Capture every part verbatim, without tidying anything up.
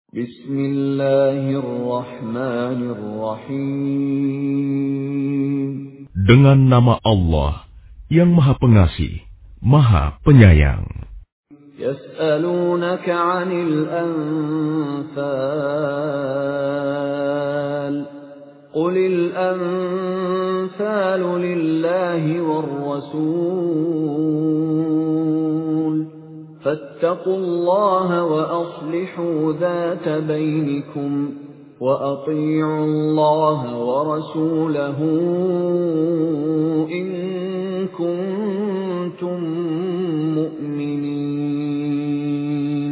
Bismillahirrahmanirrahim. Dengan nama Allah yang Maha Pengasih, Maha Penyayang. Yas'alunaka 'anil anfal. Qulil anfalu lillahi war rasul. Fattaqullaha wa aslihu dhata bainikum. وَأَطِيعُوا اللَّهَ وَرَسُولَهُ إِن كُنتُم مُّؤْمِنِينَ.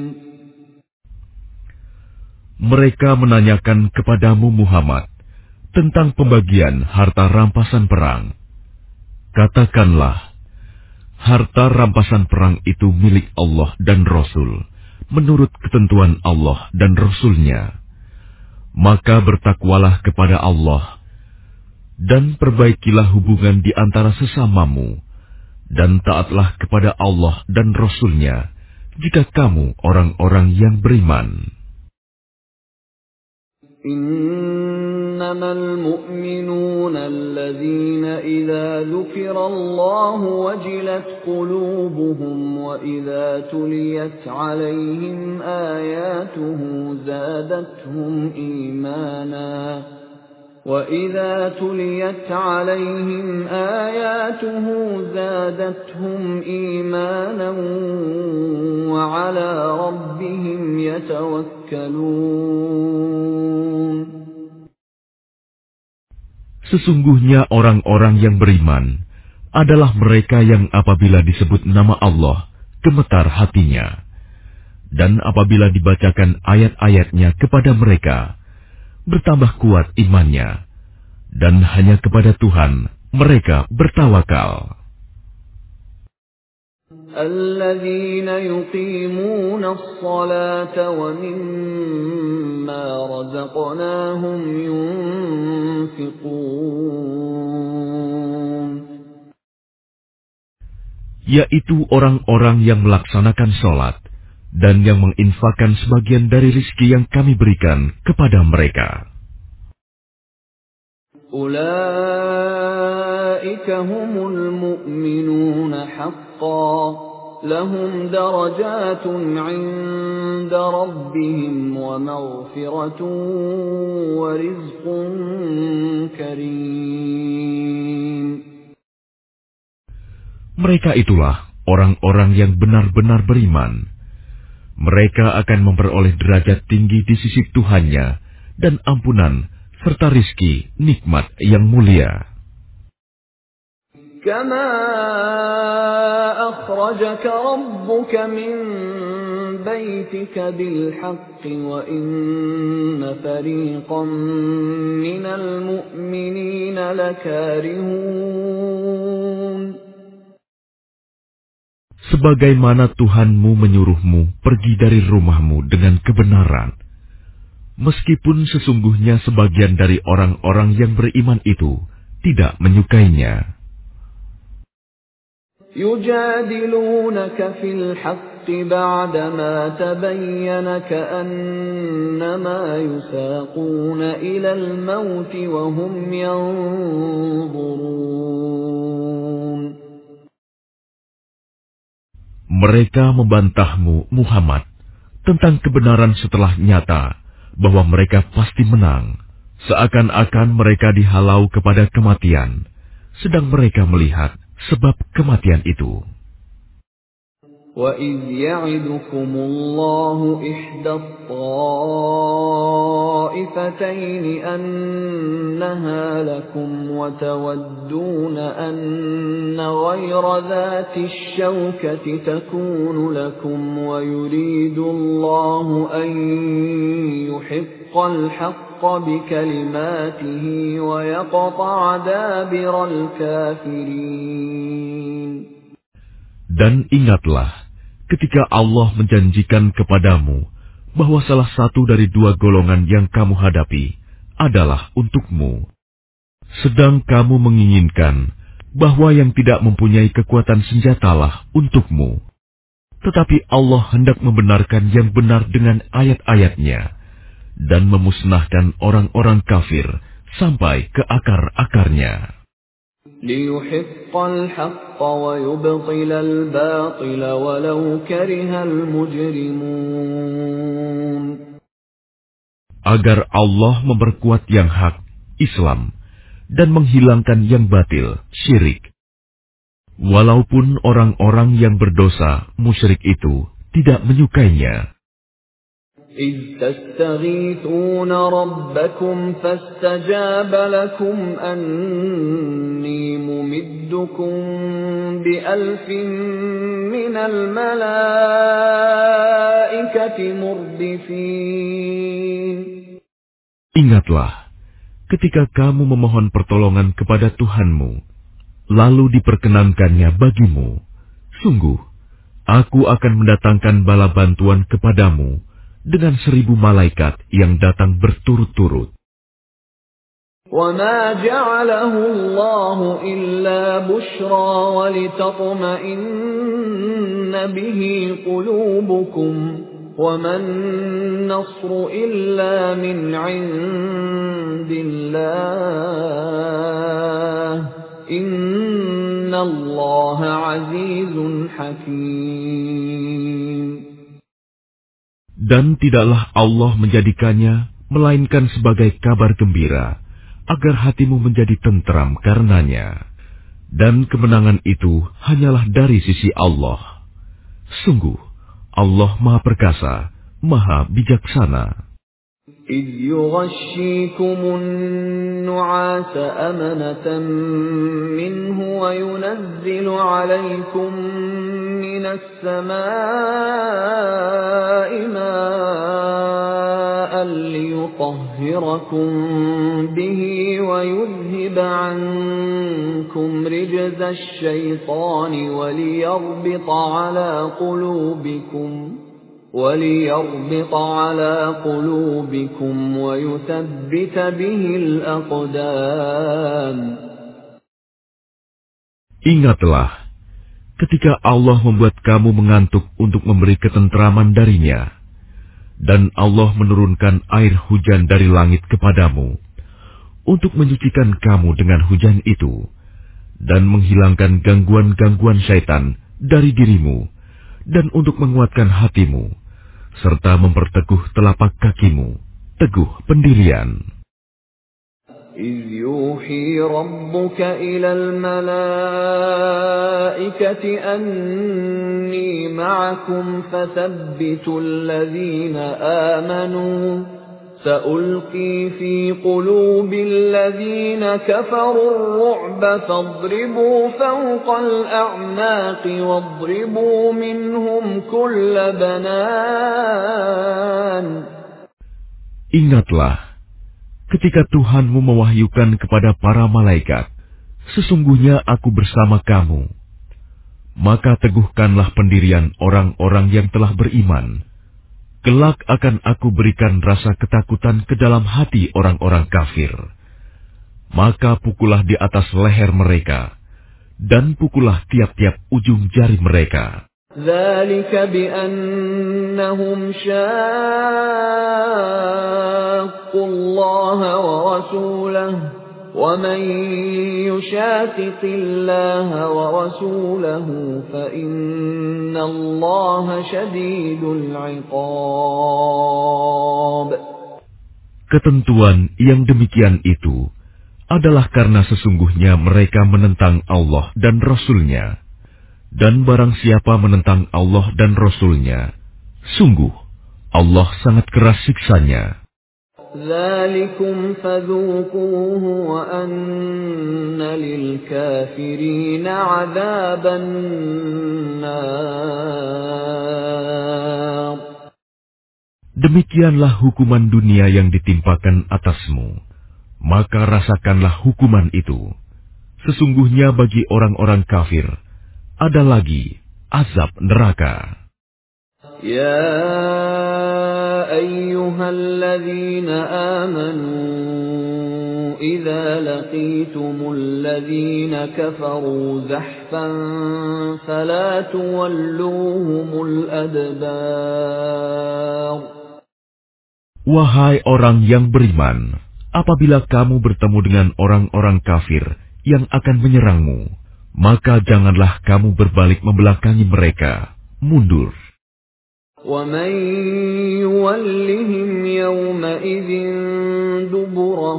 Mereka menanyakan kepadamu Muhammad tentang pembagian harta rampasan perang. Katakanlah, harta rampasan perang itu milik Allah dan Rasul, menurut ketentuan Allah dan Rasul-Nya. Maka bertakwalah kepada Allah, dan perbaikilah hubungan di antara sesamamu, dan taatlah kepada Allah dan Rasul-Nya, jika kamu orang-orang yang beriman. Innamal mu'minuna alladzina idza dzukirallahu wajilat qulubuhum wa idza tuliyat 'alaihim ayatuhu zadatuhum imana وَإِذَا تُلِيَتْ عَلَيْهِمْ آيَاتُهُ زَادَتْهُمْ إِيمَانًا وَعَلَى رَبِّهِمْ يَتَوَكَّلُونَ. Sesungguhnya orang-orang yang beriman adalah mereka yang apabila disebut nama Allah, gemetar hatinya. Dan apabila dibacakan ayat-ayatnya kepada mereka, bertambah kuat imannya, dan hanya kepada Tuhan mereka bertawakal. Alladzina yuqimuna as-salata wa mimma razaqnahum yunfiqun. Yaitu orang-orang yang melaksanakan sholat dan yang menginfakkan sebagian dari rizki yang kami berikan kepada mereka. Ulaika humul mu'minuna haqqan, lahum darajatun 'inda rabbihim wa maghfiratun wa rizqun karim. Mereka itulah orang-orang yang benar-benar beriman. Mereka akan memperoleh derajat tinggi di sisi Tuhannya dan ampunan serta rizki nikmat yang mulia. Kama akhrajaka rabbuka min baitika bil haqqi wa inna fariqan minal mu'minina lakarihun. Sebagaimana Tuhanmu menyuruhmu pergi dari rumahmu dengan kebenaran, meskipun sesungguhnya sebagian dari orang-orang yang beriman itu tidak menyukainya. Yujadilunaka fil haqqi ba'dama tabayyana ka'annama yusaquna ilal mauti wa hum yanzurun. Mereka membantahmu, Muhammad, tentang kebenaran setelah nyata bahwa mereka pasti menang, seakan-akan mereka dihalau kepada kematian, sedang mereka melihat sebab kematian itu. وَإِذْ يَعِدُكُمُ اللَّهُ إِحْدَى الطَّائِفَتَيْنِ أَنَّهَا لَكُمْ وَتَوَدُّونَ أَنَّ غَيْرَ ذَاتِ الشَّوْكَةِ تَكُونُ لَكُمْ وَيُرِيدُ اللَّهُ أَن يُحِقَّ الْحَقَّ بِكَلِمَاتِهِ وَيَقْطَعَ دَابِرَ الْكَافِرِينَ. Dan ingatlah ketika Allah menjanjikan kepadamu bahwa salah satu dari dua golongan yang kamu hadapi adalah untukmu, sedang kamu menginginkan bahwa yang tidak mempunyai kekuatan senjatalah untukmu. Tetapi Allah hendak membenarkan yang benar dengan ayat-ayatnya dan memusnahkan orang-orang kafir sampai ke akar-akarnya. لِيُحِقَّ الْحَقَّ وَيُبْطِلَ الْبَاطِلَ وَلَوْ كَرِهَ الْمُجْرِمُونَ. Agar Allah memperkuat yang hak, Islam, dan menghilangkan yang batil, syirik. Walaupun orang-orang yang berdosa, musyrik itu, tidak menyukainya. إِذْ تَسْتَغِيثُونَ رَبَّكُمْ فَاسْتَجَابَ لَكُمْ أَنِّي مُمِدُّكُمْ بِأَلْفٍ مِّنَ الْمَلَائِكَةِ مُرْدِفِينَ. Ingatlah, ketika kamu memohon pertolongan kepada Tuhanmu, lalu diperkenankannya bagimu, sungguh, aku akan mendatangkan bala bantuan kepadamu dengan seribu malaikat yang datang berturut-turut. وَمَا جَعَلَهُ اللَّهُ إِلَّا بُشْرَى وَلِتَطْمَئِنَّ بِهِ قُلُوبُكُمْ وَمَا النَّصْرُ إِلَّا مِنْ عِندِ اللَّهِ إِنَّ اللَّهَ عَزِيزٌ حَكِيمٌ. Dan tidaklah Allah menjadikannya melainkan sebagai kabar gembira, agar hatimu menjadi tentram karenanya. Dan kemenangan itu hanyalah dari sisi Allah. Sungguh, Allah Maha Perkasa, Maha Bijaksana. إِذْ يُغَشِّيكُمُ النُّعَاسَ أَمَنَةً مِّنْهُ وَيُنَزِّلُ عَلَيْكُم مِّنَ السَّمَاءِ مَاءً لِّيُطَهِّرَكُم بِهِ وَيُذْهِبَ عَنكُمْ رِجْزَ الشَّيْطَانِ وَلِيَرْبِطَ عَلَىٰ قُلُوبِكُمْ وَلِيَرْبِطَ عَلَىٰ قُلُوبِكُمْ وَيُثَبِّتَ بِهِ الْأَقْدَامَ. Ingatlah, ketika Allah membuat kamu mengantuk untuk memberi ketentraman darinya, dan Allah menurunkan air hujan dari langit kepadamu, untuk menyucikan kamu dengan hujan itu, dan menghilangkan gangguan-gangguan syaitan dari dirimu, dan untuk menguatkan hatimu, serta memperteguh telapak kakimu, teguh pendirian. إِذْ يُوحِي رَبُّكَ إِلَى الْمَلَائِكَةِ أَنِّي مَعَكُمْ فَثَبِّتُوا الَّذِينَ آمَنُوا سَأُلْقِي فِي قُلُوبِ الَّذِينَ كَفَرُوا الرُّعْبَ فَاضْرِبُوا فَوْقَ الْأَعْنَاقِ وَاضْرِبُوا مِنْهُمْ كُلَّ بَنَانٍ. Ingatlah, ketika Tuhanmu mewahyukan kepada para malaikat, sesungguhnya aku bersama kamu. Maka teguhkanlah pendirian orang-orang yang telah beriman. Kelak akan aku berikan rasa ketakutan ke dalam hati orang-orang kafir. Maka pukullah di atas leher mereka, dan pukullah tiap-tiap ujung jari mereka. ذَلِكَ بِأَنَّهُمْ شَاقُّوا اللَّهَ وَرَسُولَهُ وَمَن يُشَاقِقِ اللَّهَ وَرَسُولَهُ فَإِنَّ اللَّهَ شَدِيدُ الْعِقَابِ. Ketentuan yang demikian itu adalah karena sesungguhnya mereka menentang Allah dan Rasul-Nya. Dan barang siapa menentang Allah dan Rasul-Nya, sungguh Allah sangat keras siksanya. ذَلِكُمْ فَذُوقُوهُ وَأَنَّ لِلْكَافِرِينَ عَذَابَ النَّارِ. Demikianlah hukuman dunia yang ditimpakan atasmu, maka rasakanlah hukuman itu. Sesungguhnya bagi orang-orang kafir ada lagi azab neraka. يا أيها الذين آمنوا إذا لقيتم الذين كفروا زحفا فلا تولوهم الأدبار. Wahai orang yang beriman, apabila kamu bertemu dengan orang-orang kafir yang akan menyerangmu, maka janganlah kamu berbalik membelakangi mereka, mundur. وَمَن يُوَلِّهِمْ يَوْمَئِذٍ دُبُرَهُ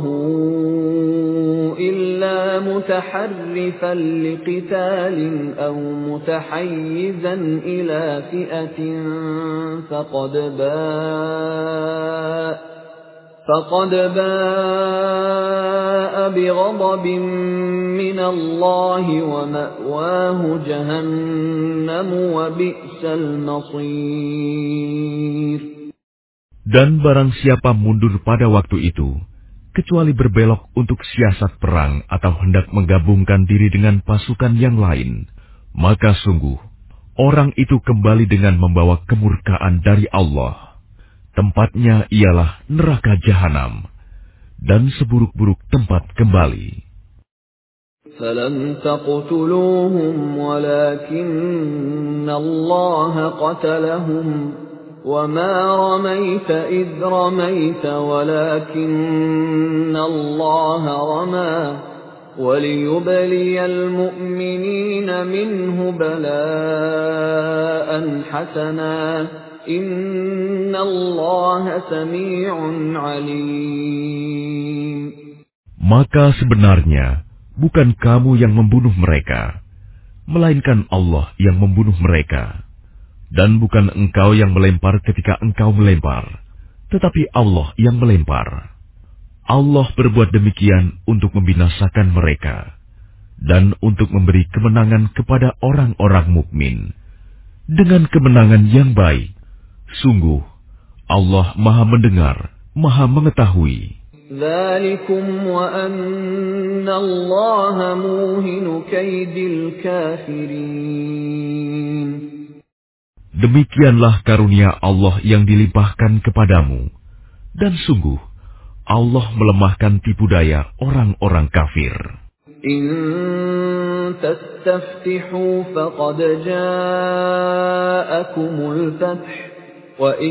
إِلَّا مُتَحَرِّفًا لِقِتَالٍ أَوْ مُتَحَيِّزًا إِلَى فِئَةٍ فَقَدْ بَاءَ فَقَدْ بَاءَ بِغَضَبٍ مِّنَ اللَّهِ وَمَأْوَاهُ جَهَنَّمُ وَبِئْسَ الْمَصِيرُ. Dan barang siapa mundur pada waktu itu, kecuali berbelok untuk siasat perang atau hendak menggabungkan diri dengan pasukan yang lain, maka sungguh, orang itu kembali dengan membawa kemurkaan dari Allah. Tempatnya ialah neraka jahanam, dan seburuk-buruk tempat kembali. فَلَمْ تَقْتُلُوهُمْ وَلَكِنَّ اللَّهَ قَتَلَهُمْ وَمَا رَمَيْتَ إِذْ رَمَيْتَ وَلَكِنَّ اللَّهَ رَمَى وَلِيُبْلِيَ الْمُؤْمِنِينَ مِنْهُ بَلَاءً حَسَنًا إِنَّ اللَّهَ سَمِيعٌ عَلِيمٌ. Maka sebenarnya bukan kamu yang membunuh mereka, melainkan Allah yang membunuh mereka. Dan bukan engkau yang melempar ketika engkau melempar, tetapi Allah yang melempar. Allah berbuat demikian untuk membinasakan mereka dan untuk memberi kemenangan kepada orang-orang mukmin dengan kemenangan yang baik. Sungguh, Allah Maha Mendengar, Maha Mengetahui. ذَلِكُمْ وَأَنَّ اللَّهَ مُوهِنُ كَيْدِ الْكَافِرِينَ. Demikianlah karunia Allah yang dilimpahkan kepadamu, dan sungguh Allah melemahkan tipu daya orang-orang kafir. إِن تَسْتَفْتِحُوا فَقَدْ جَاءَكُمُ الْفَتْحُ وَإِن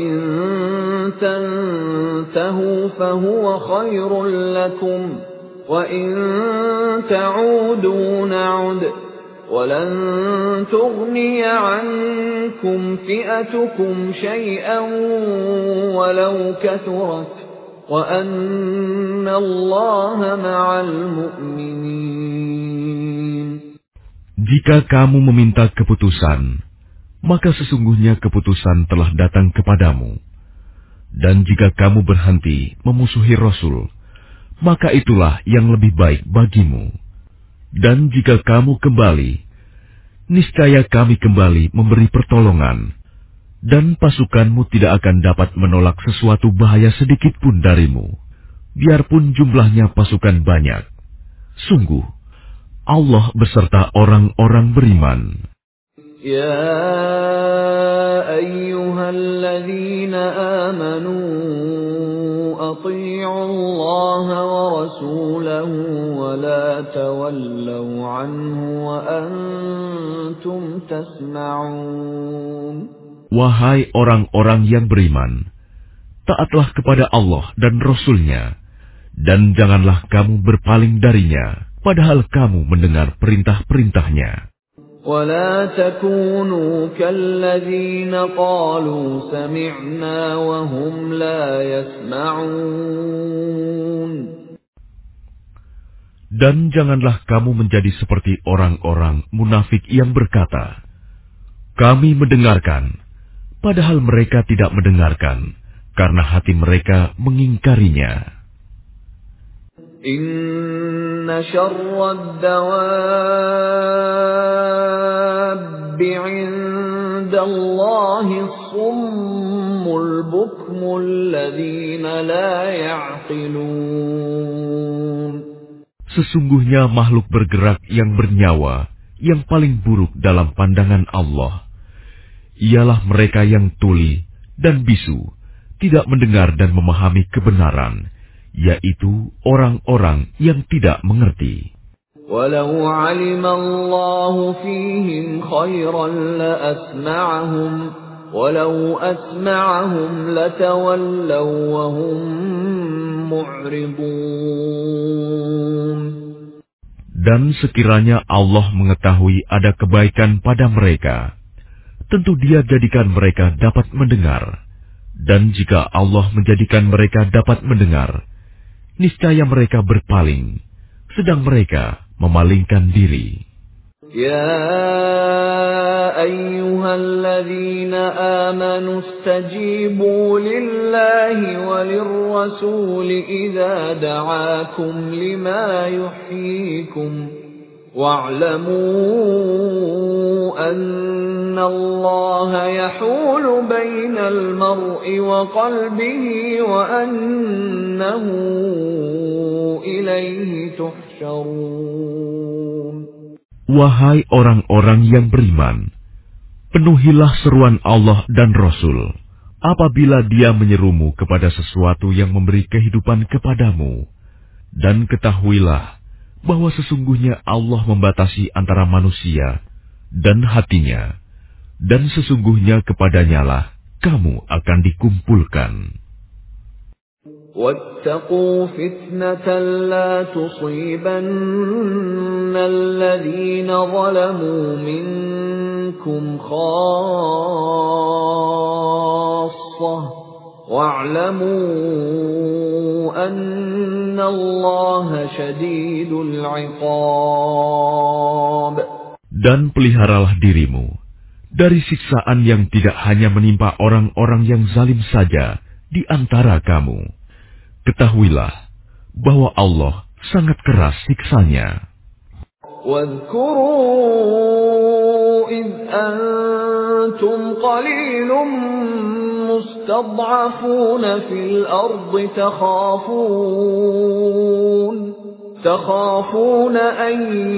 تَنْتَهُوا فَهُوَ خَيْرٌ لَكُمْ وَإِن تَعُودُوا نَعُدْ وَلَن تُغْنِيَ عَنكُمْ فِئَتُكُمْ شَيْئًا وَلَوْ كَثُرَتْ وَأَنَّ اللَّهَ مَعَ الْمُؤْمِنِينَ. Jika kamu meminta keputusan, maka sesungguhnya keputusan telah datang kepadamu. Dan jika kamu berhenti memusuhi Rasul, maka itulah yang lebih baik bagimu. Dan jika kamu kembali, niscaya kami kembali memberi pertolongan, dan pasukanmu tidak akan dapat menolak sesuatu bahaya sedikit pun darimu, biarpun jumlahnya pasukan banyak. Sungguh, Allah beserta orang-orang beriman. يا أيها الذين آمنوا أطيعوا الله ورسوله ولا تولوا عنه وأنتم تسمعون. Wahai orang-orang yang beriman, taatlah kepada Allah dan Rasul-Nya, dan janganlah kamu berpaling darinya, padahal kamu mendengar perintah-perintahnya. ولا تكونوا كالذين قالوا سمعنا وهم لا يسمعون. Dan janganlah kamu menjadi seperti orang-orang munafik yang berkata, kami mendengarkan, padahal mereka tidak mendengarkan, karena hati mereka mengingkarinya. Inna syarrad dawabbi 'indallahi as-summul bukmul ladzina la ya'qilun. Sesungguhnya makhluk bergerak yang bernyawa yang paling buruk dalam pandangan Allah ialah mereka yang tuli dan bisu, tidak mendengar dan memahami kebenaran, yaitu orang-orang yang tidak mengerti. Walau 'alima Allahu fihim khairan la asma'ahum ولو أسمعهم لتولوا وهم معرضون. Dan sekiranya Allah mengetahui ada kebaikan pada mereka, tentu Dia jadikan mereka dapat mendengar. Dan jika Allah menjadikan mereka dapat mendengar, niscaya mereka berpaling, sedang mereka memalingkan diri. يا أيها الذين آمنوا استجيبوا لله وللرسول إذا دعاكم لما يحييكم واعلموا أن الله يحول بين المرء وقلبه وأنه إليه تحشرون. Wahai orang-orang yang beriman, penuhilah seruan Allah dan Rasul apabila Dia menyerumu kepada sesuatu yang memberi kehidupan kepadamu. Dan ketahuilah bahwa sesungguhnya Allah membatasi antara manusia dan hatinya, dan sesungguhnya kepadanyalah kamu akan dikumpulkan. واتقوا فتنة لا تصيبن الذين ظلموا منكم خاصة واعلموا أن الله شديد العقاب. Dan peliharalah dirimu dari siksaan yang tidak hanya menimpa orang-orang yang zalim saja di antara kamu. Ketahuilah bahwa Allah sangat keras siksanya. واذكروا إذ أنتم قليل مستضعفون في الأرض تخافون تخافون أن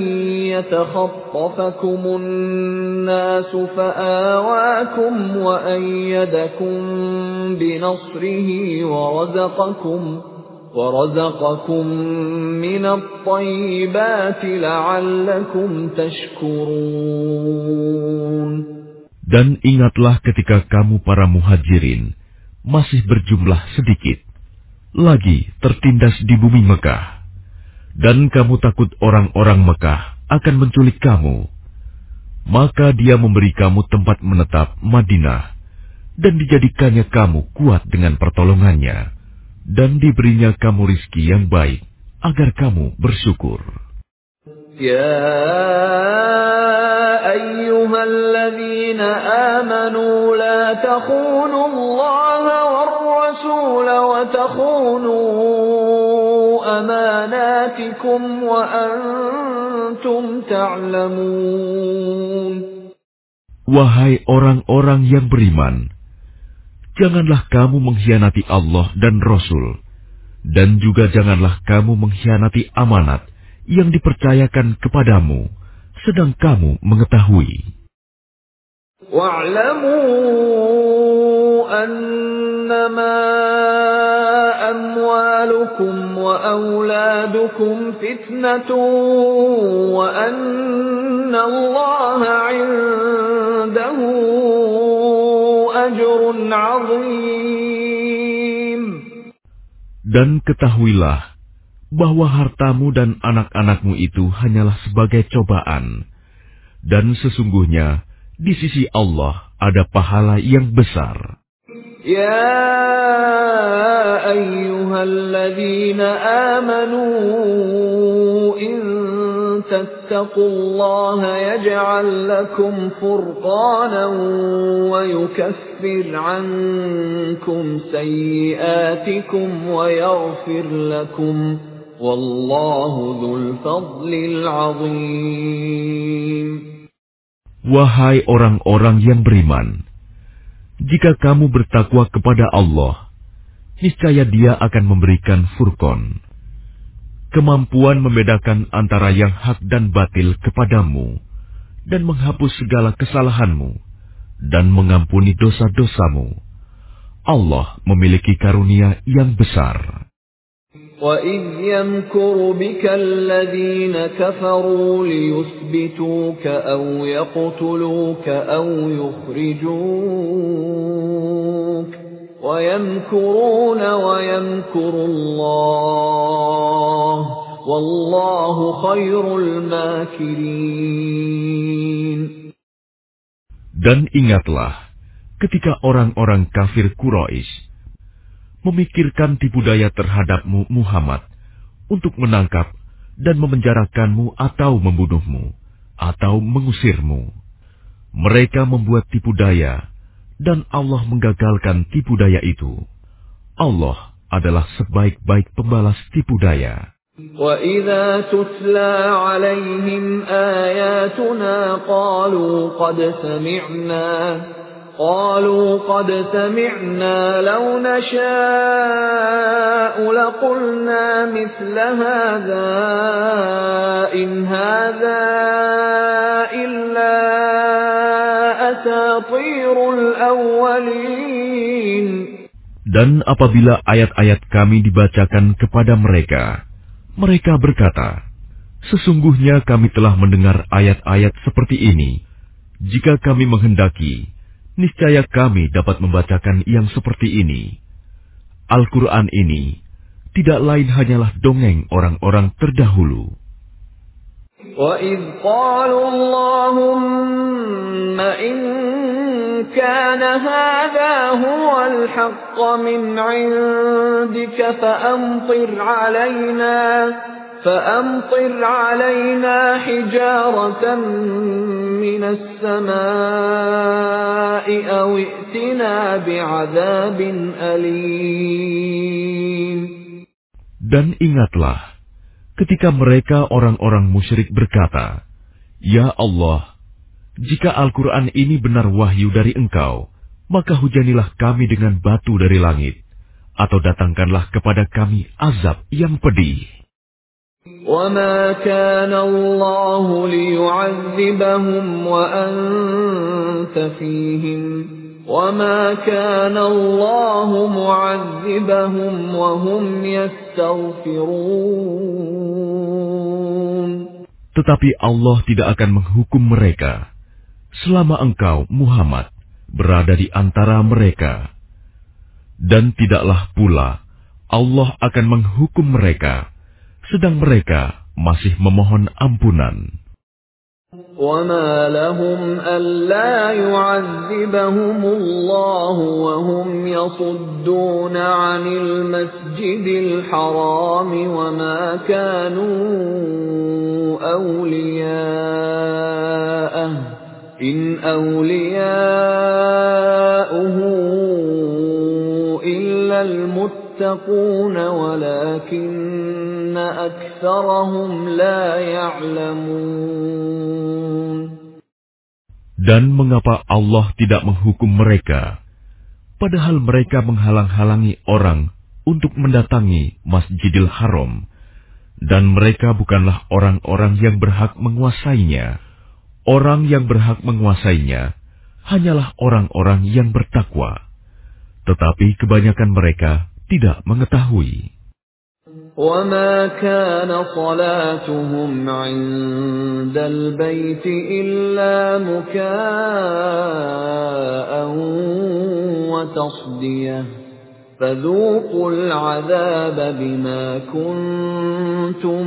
يتخطفكم الناس فآواكم وأيدكم بنصره ورزقكم ورزقكم من الطيبات لعلكم تشكرون. Dan ingatlah ketika kamu para muhajirin masih berjumlah sedikit, lagi tertindas di bumi Mekah, dan kamu takut orang-orang Mekah akan menculik kamu, maka Dia memberi kamu tempat menetap Madinah, dan dijadikannya kamu kuat dengan pertolongannya, dan diberinya kamu rizki yang baik, agar kamu bersyukur. Ya ayyuhalladzina amanu la takhunu Allah war rasul wa takhunu amanatikum wa antum ta'lamun. Wahai orang-orang yang beriman, janganlah kamu mengkhianati Allah dan Rasul, dan juga janganlah kamu mengkhianati amanat yang dipercayakan kepadamu, sedang kamu mengetahui. Wa'lamu annama amwalukum wa auladukum fitnatun wa anna Allaha 'indahu ajrun 'azim. Dan ketahuilah bahwa hartamu dan anak-anakmu itu hanyalah sebagai cobaan, dan sesungguhnya di sisi Allah ada pahala yang besar. Ya ayyuhalladzina amanu in tattaqullaha yaj'al lakum furqanan wa yukaffir 'ankum sayyi'atikum wa yaghfir lakum. Wallahu dzul fadlil 'adzim. Wahai orang-orang yang beriman, jika kamu bertakwa kepada Allah, niscaya Dia akan memberikan furqan, kemampuan membedakan antara yang hak dan batil kepadamu, dan menghapus segala kesalahanmu, dan mengampuni dosa-dosamu. Allah memiliki karunia yang besar. وَإِذْ يَمْكُرُ بِكَ الَّذِينَ كَفَرُوا لِيُثْبِتُوكَ أَوْ يَقْتُلُوكَ أَوْ يُخْرِجُوكَ وَيَمْكُرُونَ وَيَمْكُرُ اللَّهُ وَاللَّهُ خَيْرُ الْمَاكِرِينَ. Dan ingatlah ketika orang-orang kafir Quraisy memikirkan tipu daya terhadapmu Muhammad untuk menangkap dan memenjarakanmu atau membunuhmu atau mengusirmu. Mereka membuat tipu daya dan Allah menggagalkan tipu daya itu. Allah adalah sebaik-baik pembalas tipu daya. وَإِذَا تُتْلَى عَلَيْهِمْ آيَاتُنَا قَالُوا قَدْ سَمِعْنَا قَالُوا قَدْ سَمِعْنَا لَوْ نَشَاءُ لَقُلْنَا مِثْلَ هَذَا إِنْ هَذَا إِلَّا أَسَاطِيرُ الْأَوَّلِينَ. Dan apabila ayat-ayat kami dibacakan kepada mereka, mereka berkata, sesungguhnya kami telah mendengar ayat-ayat seperti ini. Jika kami menghendaki, niscaya kami dapat membacakan yang seperti ini. Al-Quran ini tidak lain hanyalah dongeng orang-orang terdahulu. وَإِذْ قَالُوا اللَّهُمَّ إِنْ كَانَ هَذَا هُوَ الْحَقَّ مِنْ عِنْدِكَ فَأَمْطِرْ عَلَيْنَا فَأَمْطِرْ عَلَيْنَا حِجَارَةً مِنَ السَّمَاءِ أَوْ ائْتِنَا بِعَذَابٍ أَلِيمٍ. Dan ingatlah ketika mereka orang-orang musyrik berkata, Ya Allah, jika Al-Quran ini benar wahyu dari Engkau, maka hujanilah kami dengan batu dari langit, atau datangkanlah kepada kami azab yang pedih. وَمَا كَانَ اللَّهُ لِيُعَذِّبَهُمْ وَأَنْتَ فِيهِمْ وَمَا كَانَ اللَّهُ مُعَذِّبَهُمْ وَهُمْ يَسْتَغْفِرُونَ. Tetapi Allah tidak akan menghukum mereka selama engkau, Muhammad, berada di antara mereka. Dan tidaklah pula Allah akan menghukum mereka sedang mereka masih memohon ampunan. وَمَا لَهُمْ أَلَّا يُعَذِّبَهُمُ اللَّهُ وَهُمْ يَصُدُّونَ عَنِ الْمَسْجِدِ الْحَرَامِ وَمَا كَانُوا أَوْلِيَاءَهُ إِنْ أَوْلِيَاؤُهُ إِلَّا الْمُتَّقُونَ وَلَكِنَّ أَكْثَرَهُمْ لَا يَعْلَمُونَ. Dan mengapa Allah tidak menghukum mereka, padahal mereka menghalang-halangi orang untuk mendatangi Masjidil Haram, dan mereka bukanlah orang-orang yang berhak menguasainya. Orang yang berhak menguasainya hanyalah orang-orang yang bertakwa. Tetapi kebanyakan mereka tidak mengetahui. وَمَا كَانَ صَلَاتُهُمْ عِندَ الْبَيْتِ إِلَّا مُكَاءً وَتَصْدِيَةً فَذُوقُوا الْعَذَابَ بِمَا كُنتُمْ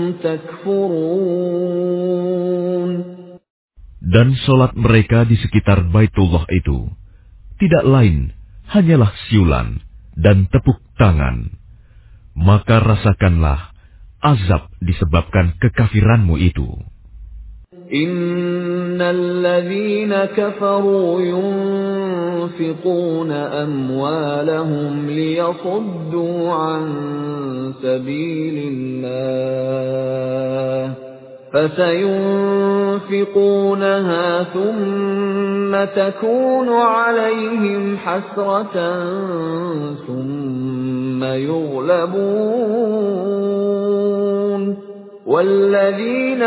تَكْفُرُونَ. Dan solat mereka di sekitar Baitullah itu tidak lain hanyalah siulan dan tepuk tangan. Maka rasakanlah azab disebabkan kekafiranmu itu. Innal ladzina kafaru yunfiquna amwalahum liyasuddu an sabilillah فسينفقونها ثم تكون عليهم حسرة ثم يغلبون والذين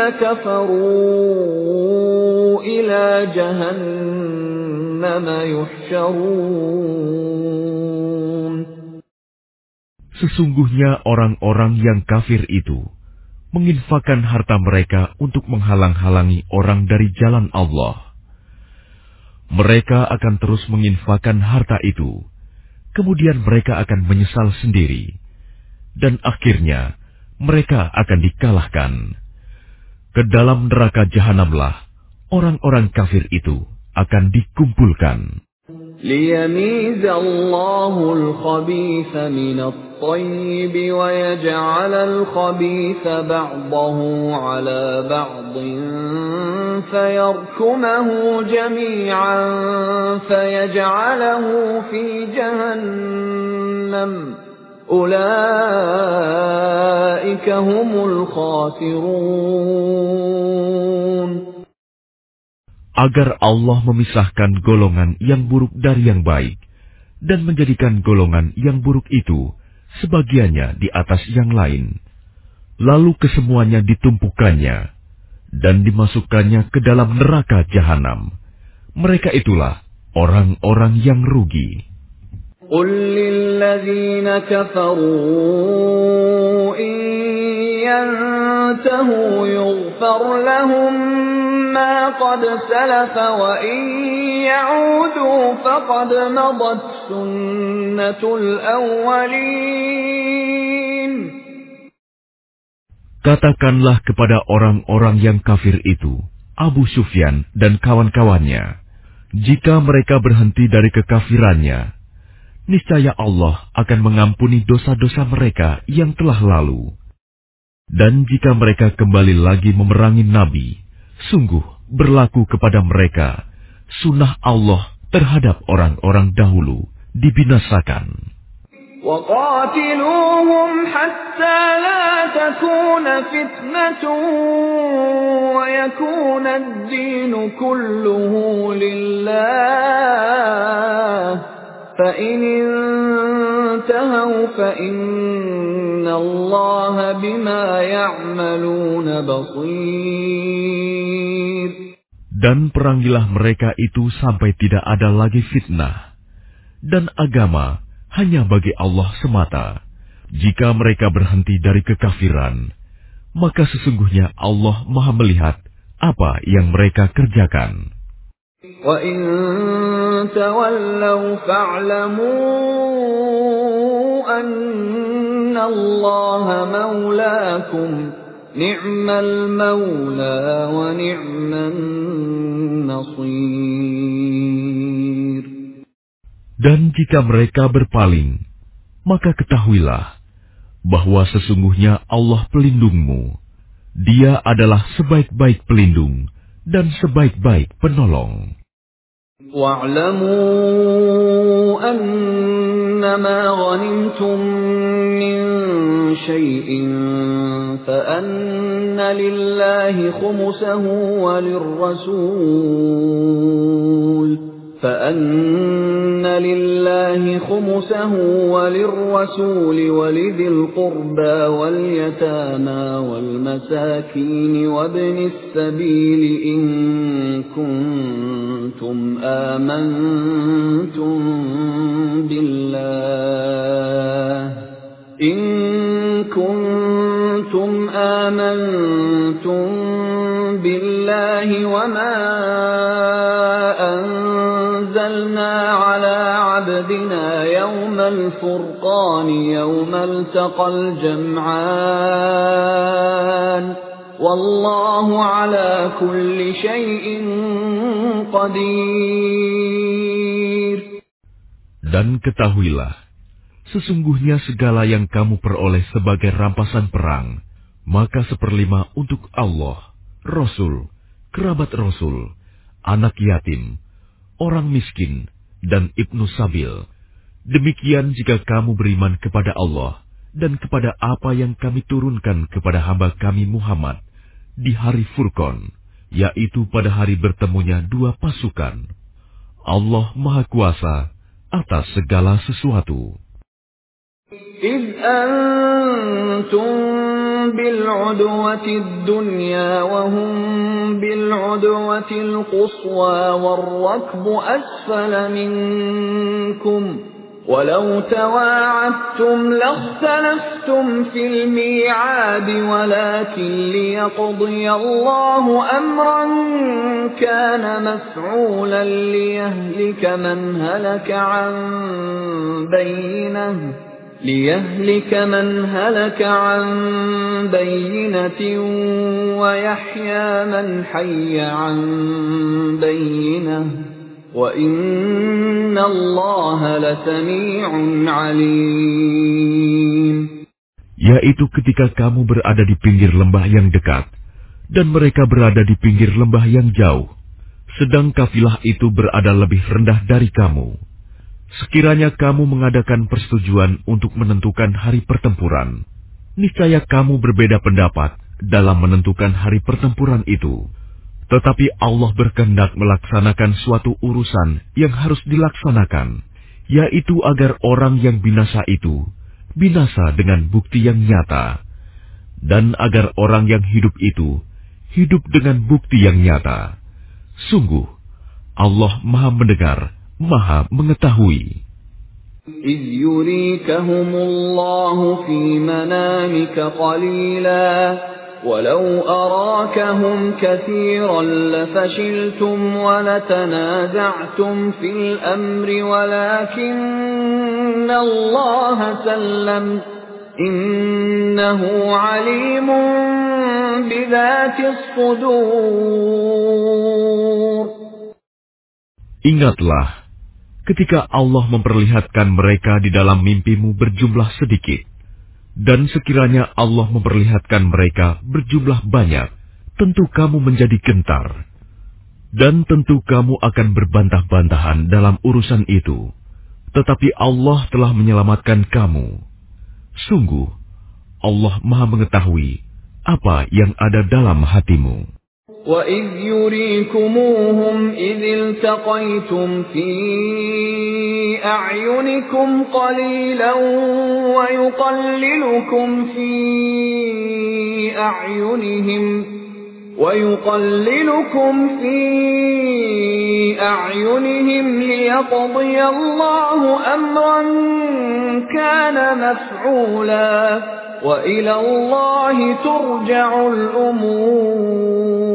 كفروا إلى جهنم يحشرون. Sesungguhnya orang-orang yang kafir itu menginfakkan harta mereka untuk menghalang-halangi orang dari jalan Allah. Mereka akan terus menginfakkan harta itu, kemudian mereka akan menyesal sendiri, dan akhirnya mereka akan dikalahkan. Ke dalam neraka jahanamlah orang-orang kafir itu akan dikumpulkan. ليميز الله الخبيث من الطيب ويجعل الخبيث بعضه على بعض فيركمه جميعا فيجعله في جهنم أولئك هم الخاسرون. Agar Allah memisahkan golongan yang buruk dari yang baik, dan menjadikan golongan yang buruk itu sebagiannya di atas yang lain. Lalu kesemuanya ditumpukannya, dan dimasukkannya ke dalam neraka jahanam. Mereka itulah orang-orang yang rugi. قل للذين كفروا إن ينتهوا يغفر لهم ما قد سلف وإن يعودوا فقد مضت سنة الأولين. Katakanlah kepada orang-orang yang kafir itu, Abu Sufyan dan kawan-kawannya, jika mereka berhenti dari kekafirannya, niscaya Allah akan mengampuni dosa-dosa mereka yang telah lalu. Dan jika mereka kembali lagi memerangi Nabi, sungguh berlaku kepada mereka sunnah Allah terhadap orang-orang dahulu dibinasakan. وَقَاتِلُوهُمْ حَتَّى لَا تَكُونَ فِتْنَةٌ وَيَكُونَ الدِّينُ كُلُّهُ لِلَّهِ فَإِنِ انتهوا فَإِنَّ اللَّهَ بِمَا يَعْمَلُونَ بَصِيرٌ. Dan perangilah mereka itu sampai tidak ada lagi fitnah, dan agama hanya bagi Allah semata. Jika mereka berhenti dari kekafiran, maka sesungguhnya Allah Maha melihat apa yang mereka kerjakan. وَإِن تَوَلَّوْا فَاعْلَمُوا أَنَّ اللَّهَ مَوْلَاكُمْ نِعْمَ الْمَوْلَى وَنِعْمَ النَّصِيرُ. Dan jika mereka berpaling, maka ketahuilah bahwa sesungguhnya Allah pelindungmu. Dia adalah sebaik-baik pelindung dan sebaik-baik penolong. وَاعْلَمُوا أَنَّمَا غَنِمْتُم مِّن شَيْءٍ فَأَنَّ لِلَّهِ خُمُسَهُ وَلِلرَّسُولِ فَأَنَّ لِلَّهِ خُمُسَهُ وَلِلرَّسُولِ وَلِذِي الْقُرْبَى وَالْيَتَامَى وَالْمَسَاكِينِ وَابْنِ السَّبِيلِ إِن كُنتُمْ آمَنتُم بِاللَّهِ إِن كُنتُمْ آمَنتُم بِاللَّهِ وَمَا أَنزَلْنَا عَلَى عَبْدِنَا يَوْمَ الْفُرْقَانِ يَوْمَ الْتَقَى الْجَمْعَانِ وَاللَّهُ عَلَى كُلِّ شَيْءٍ قَدِيرٌ. Dan ketahuilah, sesungguhnya segala yang kamu peroleh sebagai rampasan perang, maka seperlima untuk Allah, Rasul, kerabat Rasul, anak yatim, orang miskin, dan ibnu sabil. Demikian jika kamu beriman kepada Allah dan kepada apa yang kami turunkan kepada hamba kami Muhammad di hari Furqan, yaitu pada hari bertemunya dua pasukan. Allah Maha Kuasa atas segala sesuatu. إِذْ أَنْتُمْ بِالْعُدْوَةِ الدُّنْيَا وَهُمْ بِالْعُدْوَةِ الْقُصْوَى وَالرَّكْبُ أَسْفَلَ مِنْكُمْ ولو تواعدتم لاختلفتم في الميعاد ولكن ليقضي الله أمرا كان مفعولا ليهلك من هلك عن بينة ليهلك من هلك عن بينة ويحيى من حي عن بينة وَإِنَّ اللَّهَ لَسَمِيعٌ عَلِيمٌ. Yaitu ketika kamu berada di pinggir lembah yang dekat, dan mereka berada di pinggir lembah yang jauh, sedang kafilah itu berada lebih rendah dari kamu. Sekiranya kamu mengadakan persetujuan untuk menentukan hari pertempuran, niscaya kamu berbeda pendapat dalam menentukan hari pertempuran itu. Tetapi Allah berkehendak melaksanakan suatu urusan yang harus dilaksanakan, yaitu agar orang yang binasa itu binasa dengan bukti yang nyata, dan agar orang yang hidup itu hidup dengan bukti yang nyata. Sungguh, Allah Maha Mendengar, Maha Mengetahui. إِذْ يُرِيكَهُمُ اللَّهُ فِي مَنَامِكَ قَلِيلًا وَلَوْ أَرَاكَهُمْ كَثِيرًا لَفَشِلْتُمْ وَلَتَنَازَعْتُمْ فِي الْأَمْرِ وَلَكِنَّ اللَّهَ سَلَّمَ إِنَّهُ عَلِيمٌ بِذَاتِ الصُّدُورِ. Ingatlah ketika Allah memperlihatkan mereka di dalam mimpimu berjumlah sedikit. Dan sekiranya Allah memperlihatkan mereka berjumlah banyak, tentu kamu menjadi gentar. Dan tentu kamu akan berbantah-bantahan dalam urusan itu. Tetapi Allah telah menyelamatkan kamu. Sungguh, Allah Maha Mengetahui apa yang ada dalam hatimu. وَإِذْ يُرِيكُمُوهُمْ إِذِ الْتَقَيْتُمْ فِي أَعْيُنِكُمْ قَلِيلًا وَيُقَلِّلُكُمْ فِي أَعْيُنِهِمْ وَيُقَلِّلُكُمْ فِي أَعْيُنِهِمْ لِيَقْضِيَ اللَّهُ أَمْرًا كَانَ مَفْعُولًا وَإِلَى اللَّهِ تُرْجَعُ الْأُمُورُ.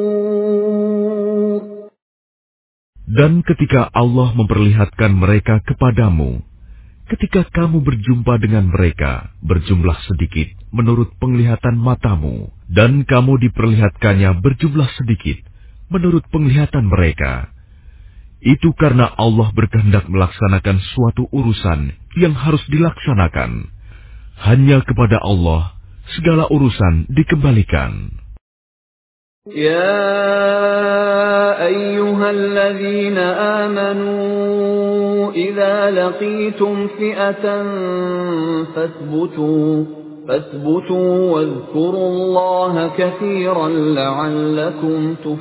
Dan ketika Allah memperlihatkan mereka kepadamu, ketika kamu berjumpa dengan mereka berjumlah sedikit menurut penglihatan matamu, dan kamu diperlihatkannya berjumlah sedikit menurut penglihatan mereka, itu karena Allah berkehendak melaksanakan suatu urusan yang harus dilaksanakan. Hanya kepada Allah segala urusan dikembalikan. يا أيها الذين آمنوا إذا لقيتم فئة فاثبتوا فاثبتوا واذكروا الله كثيرا لعلكم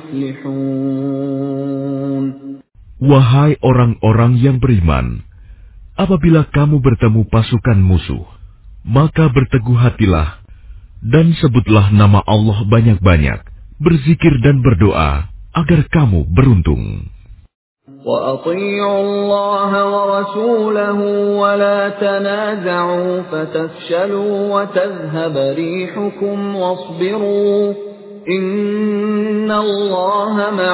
تفلحون. Wahai orang-orang yang beriman, apabila kamu bertemu pasukan musuh, maka berteguh hatilah dan sebutlah nama Allah banyak-banyak. Berzikir dan berdoa agar kamu beruntung. وَأَطِيعُوا اللَّهَ وَرَسُولَهُ وَلَا تَنَازَعُوا فَتَفْشَلُوا وَتَذْهَبَ رِيحُكُمْ وَاصْبِرُوا إِنَّ اللَّهَ مَعَ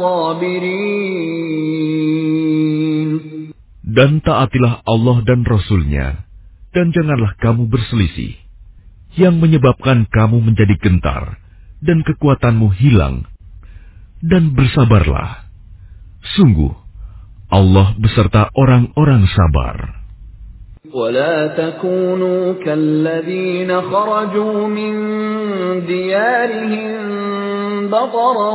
الصَّابِرِينَ. Dan taatilah Allah dan Rasul-Nya, dan janganlah kamu berselisih, yang menyebabkan kamu menjadi gentar dan kekuatanmu hilang, dan bersabarlah. Sungguh, Allah beserta orang-orang sabar. وَلَا تَكُونُوا كَالَّذِينَ خَرَجُوا مِنْ دِيَارِهِمْ بَطَرًا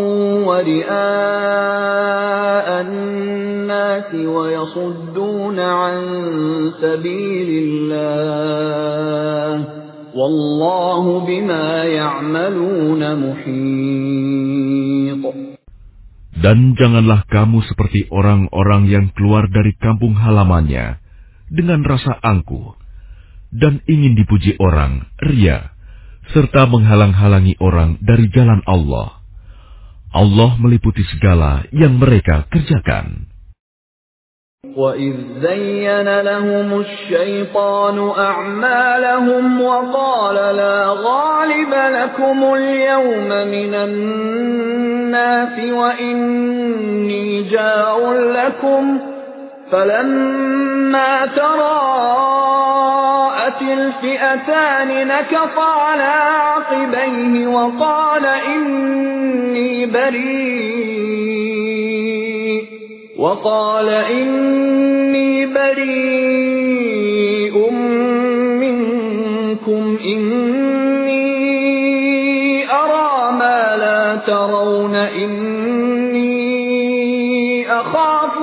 وَرِئَاءَ النَّاسِ وَيَصُدُّونَ عَنْ سَبِيلِ اللَّهِ Wallahu bima ya'maluna muhit. Dan janganlah kamu seperti orang-orang yang keluar dari kampung halamannya dengan rasa angkuh dan ingin dipuji orang, ria, serta menghalang-halangi orang dari jalan Allah. Allah meliputi segala yang mereka kerjakan. وَإِذْ زَيَّنَ لَهُمُ الشَّيْطَانُ أَعْمَالَهُمْ وَقَالَ لَا غَالِبَ لَكُمُ الْيَوْمَ مِنَ النَّاسِ وَإِنِّي جَارٌ لَكُمْ فَلَمَّا تَرَاءَتِ الْفِئَتَانِ نَكَصَ عَلَى عَقِبَيْهِ وَقَالَ إِنِّي بَرِيءٌ وَقَالَ إِنِّي بَرِيءٌ مِّنكُمْ إِنِّي أَرَىٰ مَا لَا تَرَوْنَ إِنِّي أَخَافُ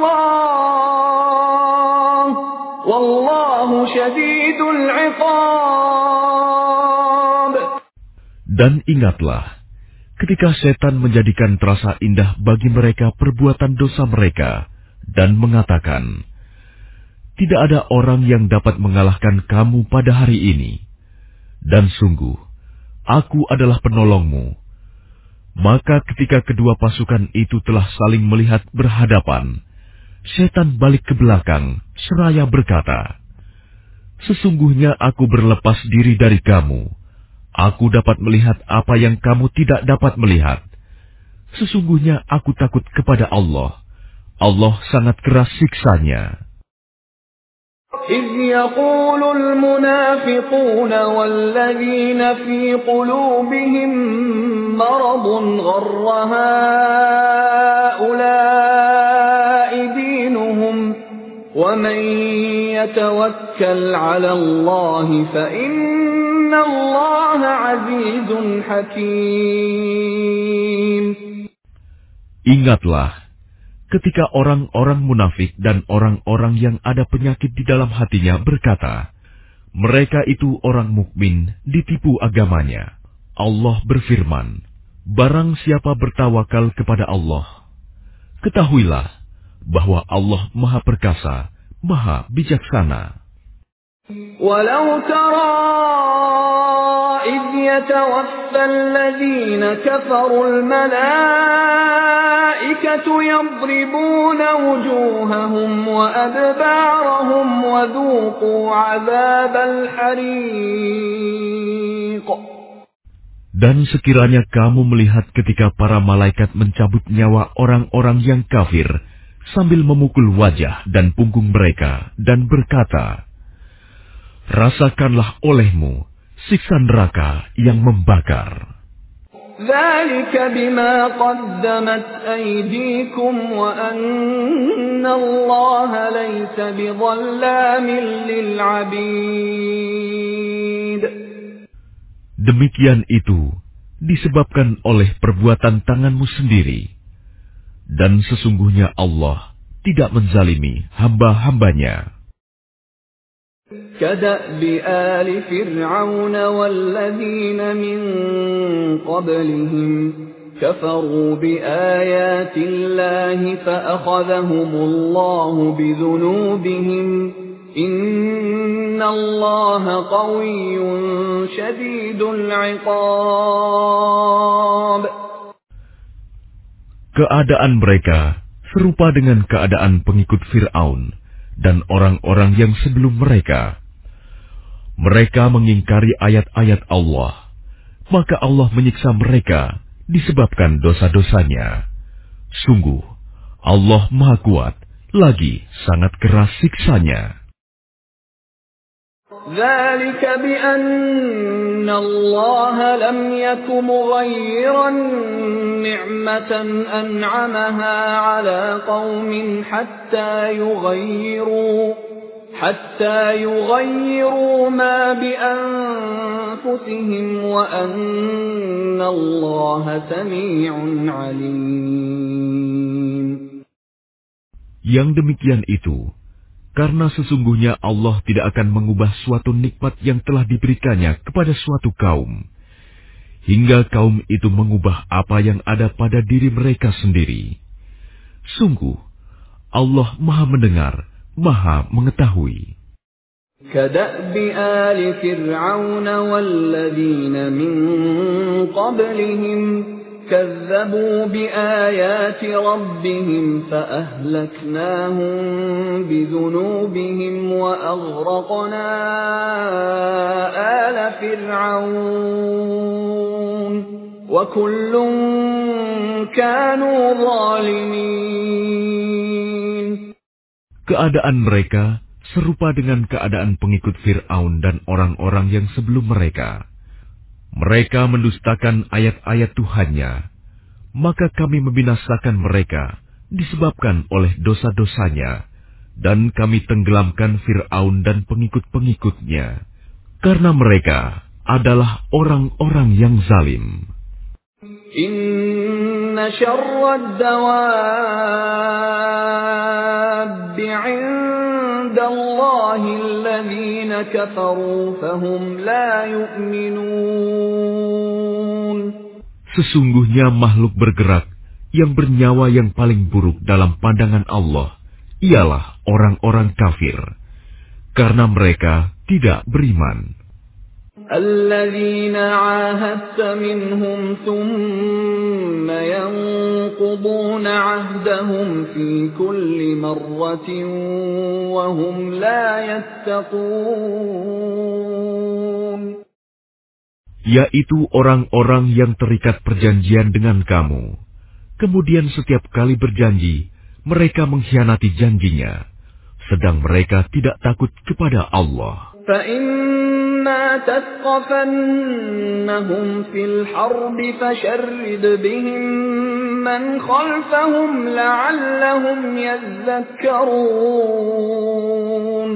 اللَّهَ وَاللَّهُ شَدِيدُ الْعِقَابِ. Dan ingatlah, ketika setan menjadikan terasa indah bagi mereka perbuatan dosa mereka dan mengatakan, tidak ada orang yang dapat mengalahkan kamu pada hari ini. Dan sungguh, aku adalah penolongmu. Maka ketika kedua pasukan itu telah saling melihat berhadapan, setan balik ke belakang seraya berkata, sesungguhnya aku berlepas diri dari kamu. Aku dapat melihat apa yang kamu tidak dapat melihat. Sesungguhnya aku takut kepada Allah. Allah sangat keras siksanya. إِذْ يَقُولُ الْمُنَافِقُونَ وَالَّذِينَ فِي قُلُوبِهِم مَّرَضٌ غَرَّ هَٰؤُلَاءِ دِينُهُمْ وَمَن يَتَوَكَّلْ عَلَى اللَّهِ فَإِنَّ اللَّهَ عَزِيزٌ حَكِيمٌ. Ingatlah, ketika orang-orang munafik dan orang-orang yang ada penyakit di dalam hatinya berkata, mereka itu orang mukmin ditipu agamanya. Allah berfirman, barang siapa bertawakal kepada Allah, ketahuilah bahwa Allah Maha Perkasa, Maha Bijaksana. وَلَوْ تَرَىٰ إِذْ يَتَوَفَّى الَّذِينَ كَفَرُوا الْمَلَائِكَةُ يَضْرِبُونَ وُجُوهَهُمْ وَأَدْبَارَهُمْ وَذُوقُوا عَذَابَ الْحَرِيقِ. Dan sekiranya kamu melihat ketika para malaikat mencabut nyawa orang-orang yang kafir sambil memukul wajah dan punggung mereka dan berkata, rasakanlah olehmu siksa neraka yang membakar. ذَلِكَ بِمَا قَدَّمَتْ أَيْدِيكُمْ وَأَنَّ اللَّهَ لَيْسَ بِظَلَّامٍ لِّلْعَبِيدِ. Demikian itu disebabkan oleh perbuatan tanganmu sendiri. Dan sesungguhnya Allah tidak menzalimi hamba-hambanya. كَدَأْبِ آلِ فِرْعَوْنَ وَالَّذِينَ مِن قَبْلِهِمْ كَفَرُوا بِآيَاتِ اللَّهِ فَأَخَذَهُمُ اللَّهُ بِذُنُوبِهِمْ إِنَّ اللَّهَ قَوِيٌّ شَدِيدُ الْعِقَابِ. Keadaan mereka serupa dengan keadaan pengikut Fir'aun dan orang-orang yang sebelum mereka. Mereka mengingkari ayat-ayat Allah, maka Allah menyiksa mereka disebabkan dosa-dosanya. Sungguh, Allah Maha Kuat, lagi sangat keras siksanya. ذَلِكَ بِأَنَّ اللَّهَ لَمْ يَكُ مُغَيِّرًا نِّعْمَةً أَنْعَمَهَا عَلَىٰ قَوْمٍ حَتَّىٰ يُغَيِّرُوا حَتَّىٰ يُغَيِّرُوا مَا بِأَنفُسِهِمْ وَأَنَّ اللَّهَ سَمِيعٌ عَلِيمٌ. Yang demikian itu karena sesungguhnya Allah tidak akan mengubah suatu nikmat yang telah diberikannya kepada suatu kaum, hingga kaum itu mengubah apa yang ada pada diri mereka sendiri. Sungguh, Allah Maha Mendengar, Maha Mengetahui. كَدَأْبِ آلِ فِرْعَوْنَ وَالَّذِينَ مِن قَبْلِهِمْ كذبوا بآيات ربهم فأهلكناهم بذنوبهم وأغرقنا آل فرعون وكل كانوا ظالمين. Keadaan mereka serupa dengan keadaan pengikut Fir'aun dan orang-orang yang sebelum mereka. Mereka mendustakan ayat-ayat Tuhannya, maka kami membinasakan mereka disebabkan oleh dosa-dosanya, dan kami tenggelamkan Fir'aun dan pengikut-pengikutnya, karena mereka adalah orang-orang yang zalim. Inna syarrad dawabbi 'indallahi alladhina kafaru fahum la yu'minun. Sesungguhnya makhluk bergerak yang bernyawa yang paling buruk dalam pandangan Allah ialah orang-orang kafir, karena mereka tidak beriman. الذين عاهدت منهم ثم ينقضون عهدهم في كل مرة وهم لا يتقون. Yaitu orang-orang yang terikat perjanjian dengan kamu, kemudian setiap kali berjanji mereka mengkhianati janjinya, sedang mereka tidak takut kepada Allah. فَإِمَّا تَثْقَفَنَّهُمْ فِي الْحَرْبِ فَشَرِّدْ بِهِمْ مَنْ خَلْفَهُمْ لَعَلَّهُمْ يَذَّكَّرُونَ.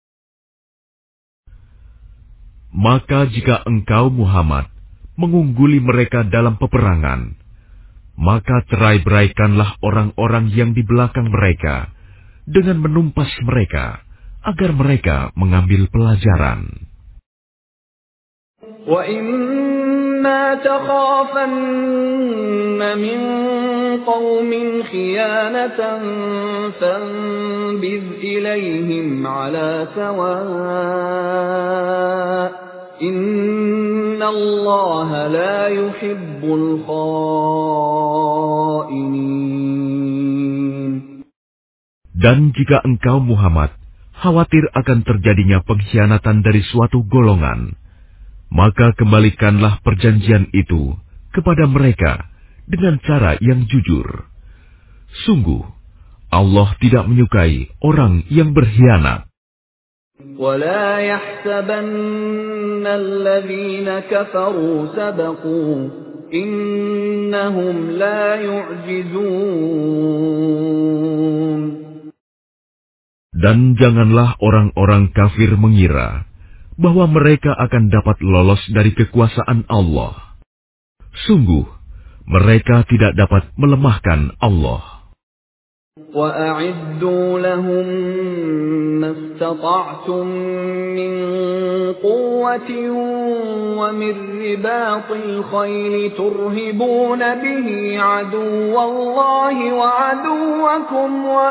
Maka jika engkau Muhammad mengungguli mereka dalam peperangan, maka cerai-beraikanlah orang-orang yang di belakang mereka dengan menumpas mereka, agar mereka mengambil pelajaran. وَإِمَّا تَخَافَنَّ مِنْ قَوْمٍ خِيَانَةً فَانبِذْ إِلَيْهِمْ عَلَى سَوَاءٍ إِنَّ اللَّهَ لَا يُحِبُّ الْخَائِنِينَ. Dan jika engkau Muhammad khawatir akan terjadinya pengkhianatan dari suatu golongan, maka kembalikanlah perjanjian itu kepada mereka dengan cara yang jujur. Sungguh, Allah tidak menyukai orang yang berkhianat. وَلَا يَحْسَبَنَّ الَّذِينَ كَفَرُوا سَبَقُوا إِنَّهُمْ لَا يُعْجِزُونَ. Dan janganlah orang-orang kafir mengira bahwa mereka akan dapat lolos dari kekuasaan Allah. Sungguh, mereka tidak dapat melemahkan Allah. وَأَعِدُّوا لَهُم مَّا اسْتَطَعْتُم مِّن قُوَّةٍ وَمِن رِّبَاطِ الْخَيْلِ تُرْهِبُونَ بِهِ عَدُوَّ اللَّهِ وَعَدُوَّكُمْ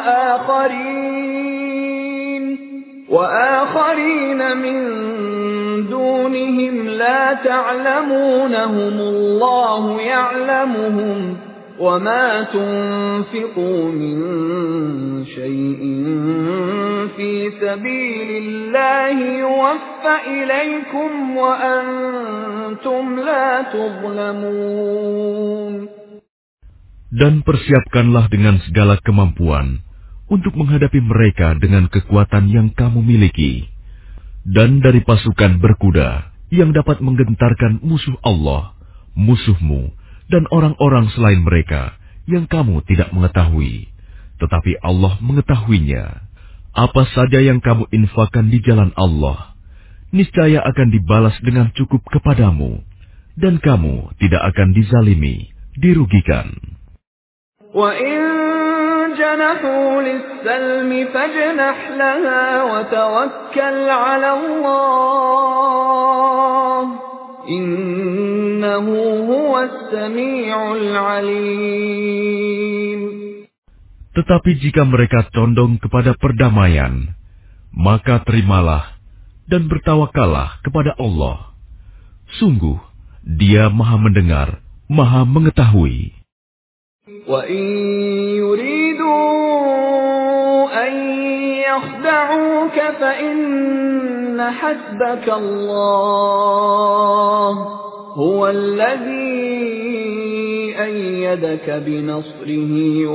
وَآخَرِينَ وَآخَرِينَ مِن دُونِهِمْ لَا تَعْلَمُونَهُمُ اللَّهُ يَعْلَمُهُمْ وَمَا تُنفِقُوا مِن شَيْءٍ فِي سَبِيلِ اللَّهِ يُوَفَّ إِلَيْكُمْ وَأَنْتُمْ لَا تُظْلَمُونَ. Dan persiapkanlah dengan segala kemampuan untuk menghadapi mereka dengan kekuatan yang kamu miliki, dan dari pasukan berkuda yang dapat menggentarkan musuh Allah, musuhmu, dan orang-orang selain mereka yang kamu tidak mengetahui, tetapi Allah mengetahuinya. Apa saja yang kamu infakkan di jalan Allah, niscaya akan dibalas dengan cukup kepadamu, dan kamu tidak akan dizalimi, dirugikan. وَإِن جَنَحُوا لِلسَّلْمِ فَاجْنَحْ لَهَا وَتَوَكَّلْ عَلَى اللَّهِ Innahu huwas sami'ul 'alim. Tetapi jika mereka condong kepada perdamaian, maka terimalah dan bertawakallah kepada Allah. Sungguh, Dia Maha mendengar, Maha Mengetahui. وَإِن يُرِيدُوا أَن يَخْدَعُوكَ فَإِنَّ حَسْبَكَ اللَّهُ هُوَ الَّذِي أَيَّدَكَ بِنَصْرِهِ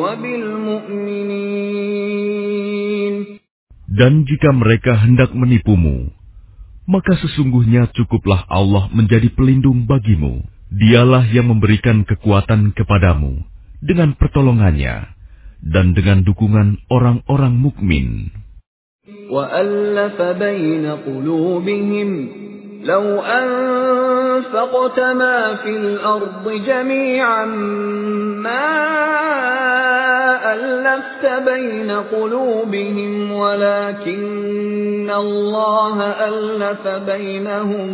وَبِالْمُؤْمِنِينَ. Dan jika mereka hendak menipumu, maka sesungguhnya cukuplah Allah menjadi pelindung bagimu. Dialah yang memberikan kekuatan kepadamu dengan pertolongannya dan dengan dukungan orang-orang mukmin. وَأَلَّفَ بَيْنَ قُلُوبِهِمْ لَوْ أَنفَقْتَ مَا فِي الْأَرْضِ جَمِيعًا مَا أَلَّفْتَ بَيْنَ قُلُوبِهِمْ وَلَكِنَّ اللَّهَ أَلَّفَ بَيْنَهُمْ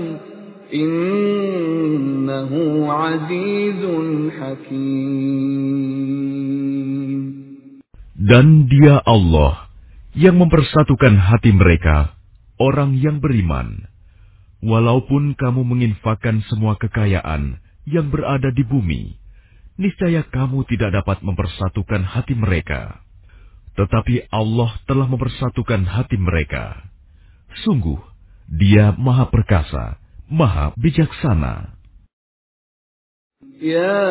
إِنَّهُ عَزِيزٌ حَكِيمٌ. Dan Dia Allah yang mempersatukan hati mereka, orang yang beriman. Walaupun kamu menginfakkan semua kekayaan yang berada di bumi, niscaya kamu tidak dapat mempersatukan hati mereka. Tetapi Allah telah mempersatukan hati mereka. Sungguh, Dia Maha Perkasa, Maha Bijaksana. يا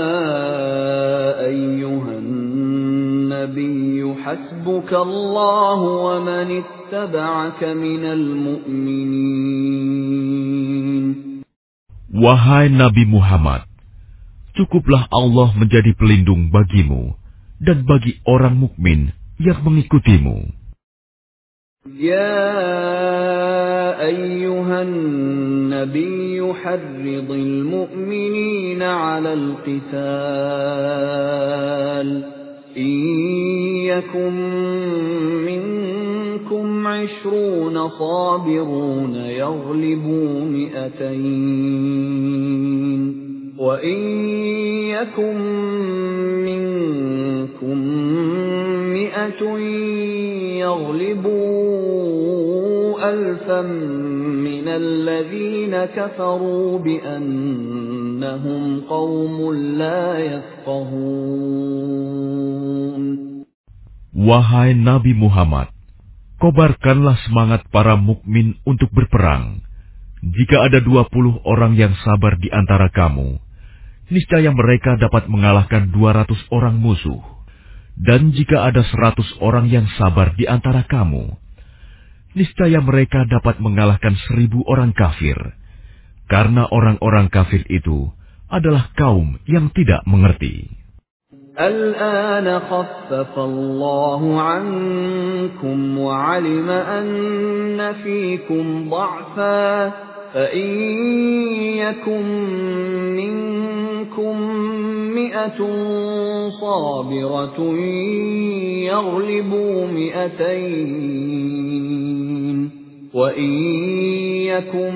أيها النبي حسبك الله ومن اتبعك من المؤمنين. Wahai Nabi Muhammad, cukuplah Allah menjadi pelindung bagimu dan bagi orang mukmin yang mengikutimu. يا أيها النبي حرض المؤمنين على القتال إن يكن منكم عشرون صابرون يغلبوا مئتين وإن يكن منكم مئة يغلبوا ألفا من الذين كفروا بأنهم قوم لا يفقهون. Wahai Nabi Muhammad, kobarkanlah semangat para mukmin untuk berperang. Jika ada dua puluh orang yang sabar di antara kamu, niscaya mereka dapat mengalahkan dua ratus orang musuh. Dan jika ada seratus orang yang sabar di antara kamu, niscaya mereka dapat mengalahkan seribu orang kafir. Karena orang-orang kafir itu adalah kaum yang tidak mengerti. الآن خفف الله عنكم وعلم أن فيكم ضعفا فإن يكن منكم مئة صابرة يغلبوا مئتين وإن يكن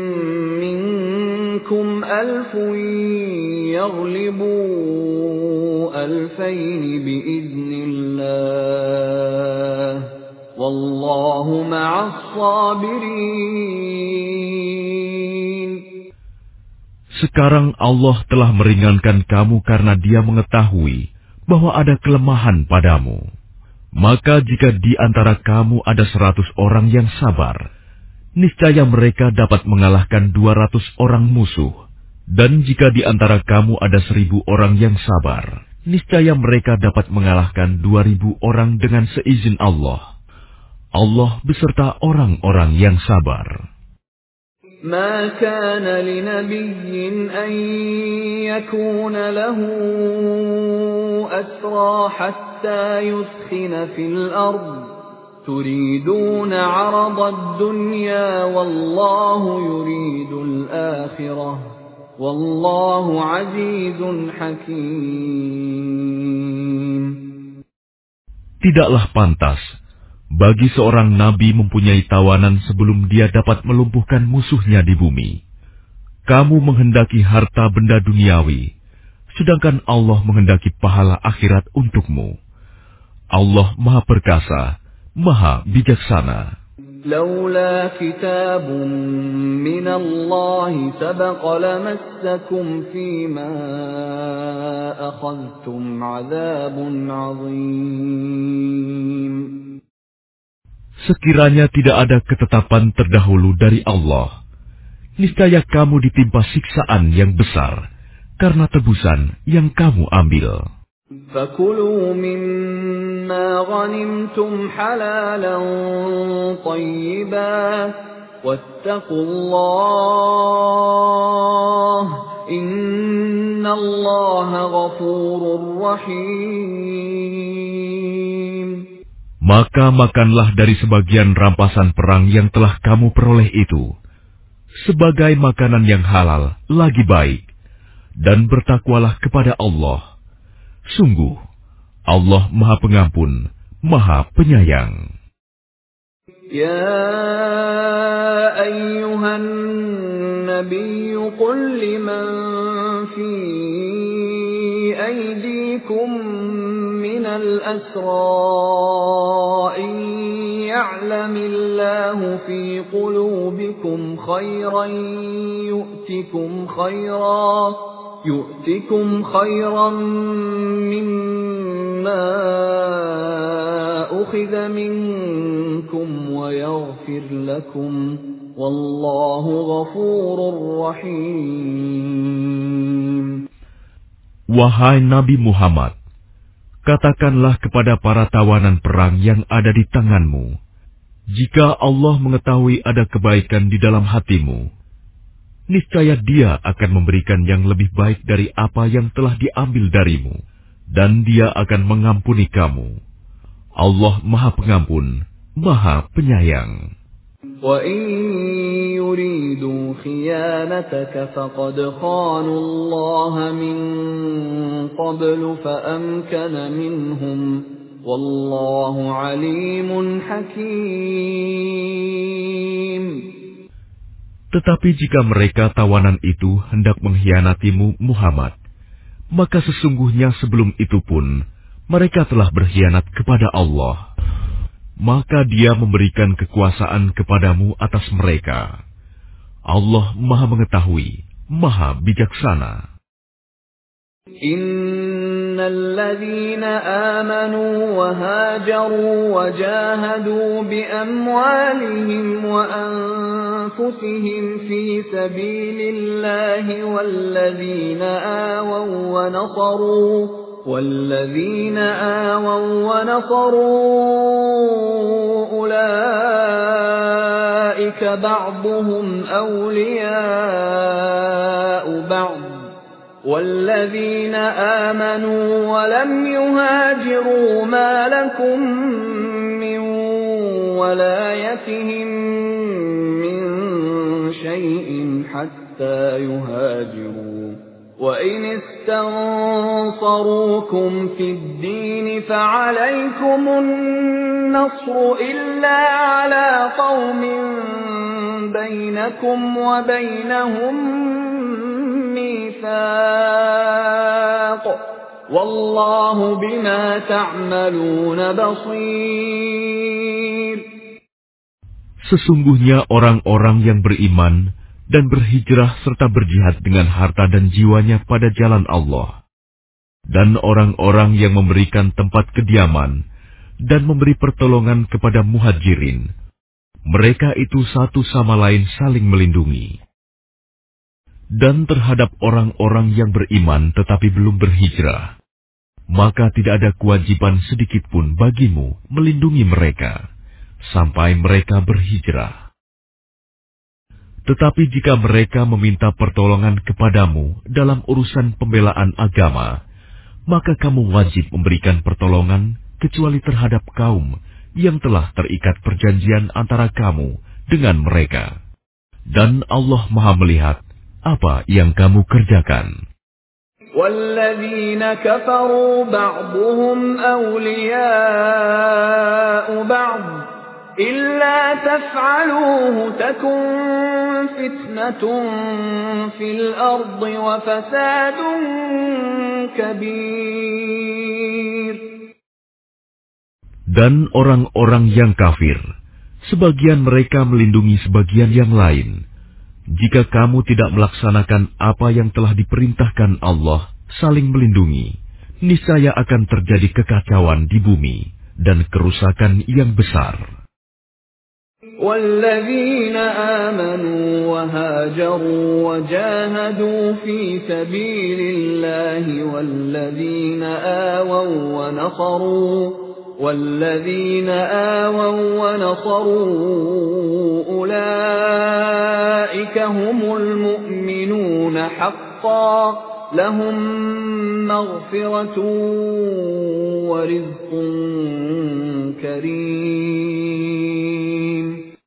منكم ألف يغلبوا ألفين بإذن الله والله مع الصابرين. Sekarang Allah telah meringankan kamu karena Dia mengetahui bahwa ada kelemahan padamu. Maka jika di antara kamu ada seratus orang yang sabar, niscaya mereka dapat mengalahkan dua ratus orang musuh. Dan jika di antara kamu ada seribu orang yang sabar, niscaya mereka dapat mengalahkan dua ribu orang dengan seizin Allah. Allah beserta orang-orang yang sabar. ما كان لنبي أن يكون له أسرى حتى يثخن في الأرض تريدون عرض الدنيا والله يريد الآخرة والله عزيز حكيم. Tidaklah pantas bagi seorang nabi mempunyai tawanan sebelum dia dapat melumpuhkan musuhnya di bumi. Kamu menghendaki harta benda duniawi, sedangkan Allah menghendaki pahala akhirat untukmu. Allah Maha Perkasa, Maha Bijaksana. لولا كتاب من الله سبق لمسكم فيما أخذتم عذاب عظيم. Sekiranya tidak ada ketetapan terdahulu dari Allah, niscaya kamu ditimpa siksaan yang besar karena tebusan yang kamu ambil. فَكُلُوا مِمَّا غَنِمْتُمْ حَلَالًا طَيِّبًا وَاتَّقُوا اللَّهَ إِنَّ اللَّهَ غَفُورٌ رَّحِيمٌ. Maka makanlah dari sebagian rampasan perang yang telah kamu peroleh itu, sebagai makanan yang halal lagi baik, dan bertakwalah kepada Allah. Sungguh, Allah Maha Pengampun, Maha Penyayang. Ya ayyuhan nabiy qul liman fi aydikum minal asra in ya'lamillahu fi qulubikum khayran yu'tikum khayran يؤتكم خيرا مما أخذ منكم ويغفر لكم والله غفور رحيم. Wahai Nabi Muhammad, katakanlah kepada para tawanan perang yang ada di tanganmu, jika Allah mengetahui ada kebaikan di dalam hatimu, niscaya Dia akan memberikan yang lebih baik dari apa yang telah diambil darimu, dan Dia akan mengampuni kamu. Allah Maha Pengampun, Maha Penyayang. وَإِن يُرِيدُوا خِيَانَتَكَ فَقَدْ خَانُوا اللَّهَ مِن قَبْلُ فَأَمْكَنَ مِنْهُمْ وَاللَّهُ عَلِيمٌ حَكِيمٌ. Tetapi jika mereka tawanan itu hendak mengkhianatimu Muhammad, maka sesungguhnya sebelum itu pun mereka telah berkhianat kepada Allah. Maka Dia memberikan kekuasaan kepadamu atas mereka. Allah Maha Mengetahui, Maha Bijaksana. إِنَّ الَّذِينَ آمَنُوا وَهَاجَرُوا وَجَاهَدُوا بِأَمْوَالِهِمْ وَأَنفُسِهِمْ فِي سَبِيلِ اللَّهِ وَالَّذِينَ آوَوا وَّنَصَرُوا وَالَّذِينَ آوَوا وَّنَصَرُوا أُولَئِكَ بَعْضُهُمْ أَوْلِيَاءُ بَعْضٍ وَالَّذِينَ آمَنُوا وَلَمْ يُهَاجِرُوا مَا لَكُمْ مِنْ وَلَايَتِهِمْ مِنْ شَيْءٍ حَتَّى يُهَاجِرُوا وَإِنِ اسْتَنصَرُوكُمْ فِي الدِّينِ فَعَلَيْكُمُ النَّصْرُ إِلَّا عَلَى قَوْمٍ بَيْنَكُمْ وَبَيْنَهُمْ ميثاق والله بما تعملون بصير. Sesungguhnya orang-orang yang beriman dan berhijrah serta berjihad dengan harta dan jiwanya pada jalan Allah, dan orang-orang yang memberikan tempat kediaman dan memberi pertolongan kepada muhajirin, mereka itu satu sama lain saling melindungi. Dan terhadap orang-orang yang beriman tetapi belum berhijrah, maka tidak ada kewajiban sedikitpun bagimu melindungi mereka sampai mereka berhijrah. Tetapi jika mereka meminta pertolongan kepadamu dalam urusan pembelaan agama, maka kamu wajib memberikan pertolongan kecuali terhadap kaum yang telah terikat perjanjian antara kamu dengan mereka. Dan Allah Maha melihat apa yang kamu kerjakan. وَالَّذِينَ كَفَرُوا بَعْضُهُمْ أَوْلِيَاءُ بَعْضٍ إِلَّا تَفْعَلُوهُ تَكُنْ فِتْنَةٌ فِي الْأَرْضِ وَفَسَادٌ كَبِيرٌ. Dan orang-orang yang kafir sebagian mereka melindungi sebagian yang lain. Jika kamu tidak melaksanakan apa yang telah diperintahkan Allah, saling melindungi, niscaya akan terjadi kekacauan di bumi dan kerusakan yang besar. وَالَّذِينَ آمَنُوا وَهَاجَرُوا وَجَاهَدُوا فِي سَبِيلِ اللَّهِ وَالَّذِينَ آوَوا وَّنَصَرُوا وَالَّذِينَ آوَوا وَّنَصَرُوا أُولَئِكَ هُمُ الْمُؤْمِنُونَ حَقًّا لَهُم مَّغْفِرَةٌ وَرِزْقٌ كَرِيمٌ.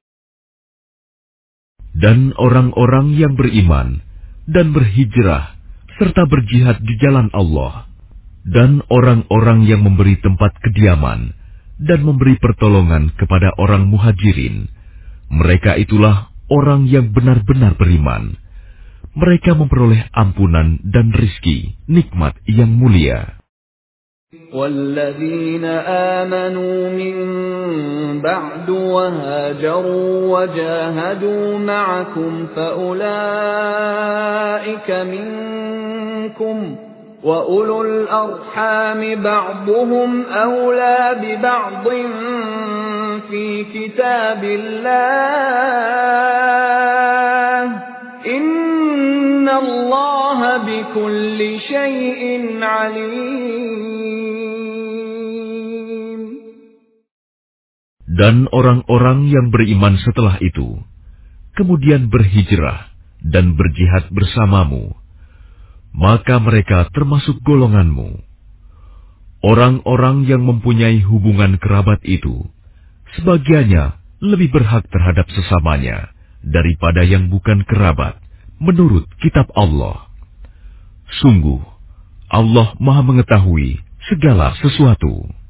Dan orang-orang yang beriman dan berhijrah serta berjihad di jalan Allah, dan orang-orang yang memberi tempat kediaman dan memberi pertolongan kepada orang muhajirin, mereka itulah orang yang benar-benar beriman. Mereka memperoleh ampunan dan rizki, nikmat yang mulia. وَالَّذِينَ آمَنُوا مِن بَعْدُ وَهَاجَرُوا وَجَاهَدُوا مَعَكُمْ فَأُولَئِكَ مِنكُمْ وَأُولُو الْأَرْحَامِ بَعْضُهُمْ أَوْلَى بِبَعْضٍ فِي كِتَابِ اللَّهِ إِنَّ اللَّهَ بِكُلِّ شَيْءٍ عَلِيمٌ. Dan orang-orang yang beriman setelah itu, kemudian berhijrah dan berjihad bersamamu, maka mereka termasuk golonganmu. Orang-orang yang mempunyai hubungan kerabat itu, sebagiannya lebih berhak terhadap sesamanya daripada yang bukan kerabat, menurut kitab Allah. Sungguh, Allah Maha Mengetahui segala sesuatu.